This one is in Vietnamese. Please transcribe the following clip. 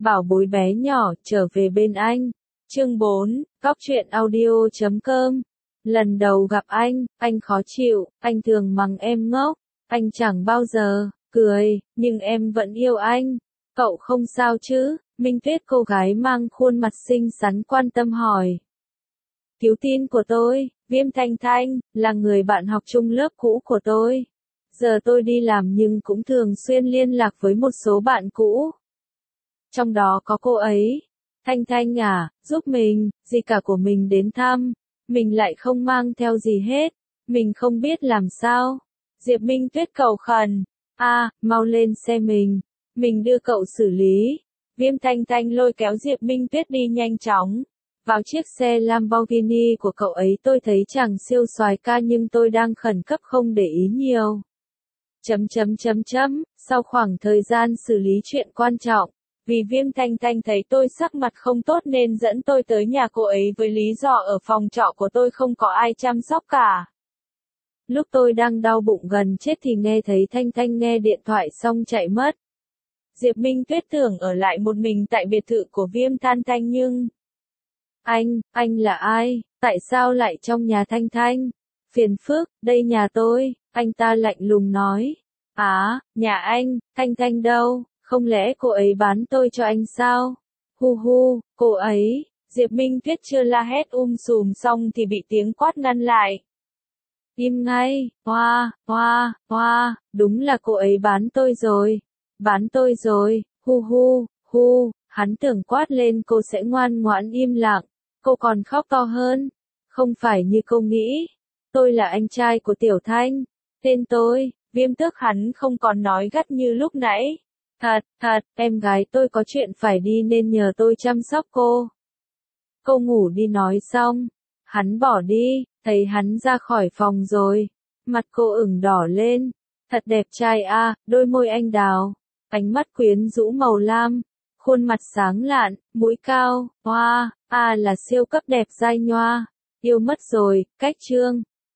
Bảo bối bé nhỏ, trở về bên anh. Chương 4, Cóc truyện audio.com. Lần đầu gặp anh khó chịu, anh thường mắng em ngốc, anh chẳng bao giờ cười, nhưng em vẫn yêu anh. Cậu không sao chứ? Minh Tuyết, cô gái mang khuôn mặt xinh xắn quan tâm hỏi. Cứu tin của tôi, Viêm Thanh Thanh, là người bạn học chung lớp cũ của tôi. Giờ tôi đi làm nhưng cũng thường xuyên liên lạc với một số bạn cũ. Trong đó có cô ấy. Thanh Thanh à, giúp mình, dì cả của mình đến thăm. Mình lại không mang theo gì hết. Mình không biết làm sao. Diệp Minh Tuyết cầu khẩn. Mau lên xe mình đưa cậu xử lý. Viêm Thanh Thanh lôi kéo Diệp Minh Tuyết đi nhanh chóng. Vào chiếc xe Lamborghini của cậu ấy tôi thấy chàng siêu soái ca nhưng tôi đang khẩn cấp không để ý nhiều. Sau khoảng thời gian xử lý chuyện quan trọng, vì Viêm Thanh Thanh thấy tôi sắc mặt không tốt nên dẫn tôi tới nhà cô ấy với lý do ở phòng trọ của tôi không có ai chăm sóc cả. Lúc tôi đang đau bụng gần chết thì nghe thấy Thanh Thanh nghe điện thoại xong chạy mất. Diệp Minh Tuyết tưởng ở lại một mình tại biệt thự của Viêm Thanh Thanh nhưng... Anh là ai? Tại sao lại trong nhà Thanh Thanh? Phiền phức, đây nhà tôi, anh ta lạnh lùng nói. Nhà anh, Thanh Thanh đâu? Không lẽ cô ấy bán tôi cho anh sao? Cô ấy, Diệp Minh Tuyết chưa la hét sùm xong thì bị tiếng quát ngăn lại. Im ngay, đúng là cô ấy bán tôi rồi, hắn tưởng quát lên cô sẽ ngoan ngoãn im lặng, cô còn khóc to hơn. Không phải như cô nghĩ, tôi là anh trai của Tiểu Thanh, tên tôi, Viêm Tước. Hắn không còn nói gắt như lúc nãy. Thật, em gái tôi có chuyện phải đi nên nhờ tôi chăm sóc cô. Cô ngủ đi. Nói xong, hắn bỏ đi, thấy hắn ra khỏi phòng rồi. Mặt cô ửng đỏ lên. Thật đẹp trai đôi môi anh đào, ánh mắt quyến rũ màu lam, khuôn mặt sáng lạn, mũi cao, là siêu cấp đẹp dai nhoa. Yêu mất rồi, cách chương.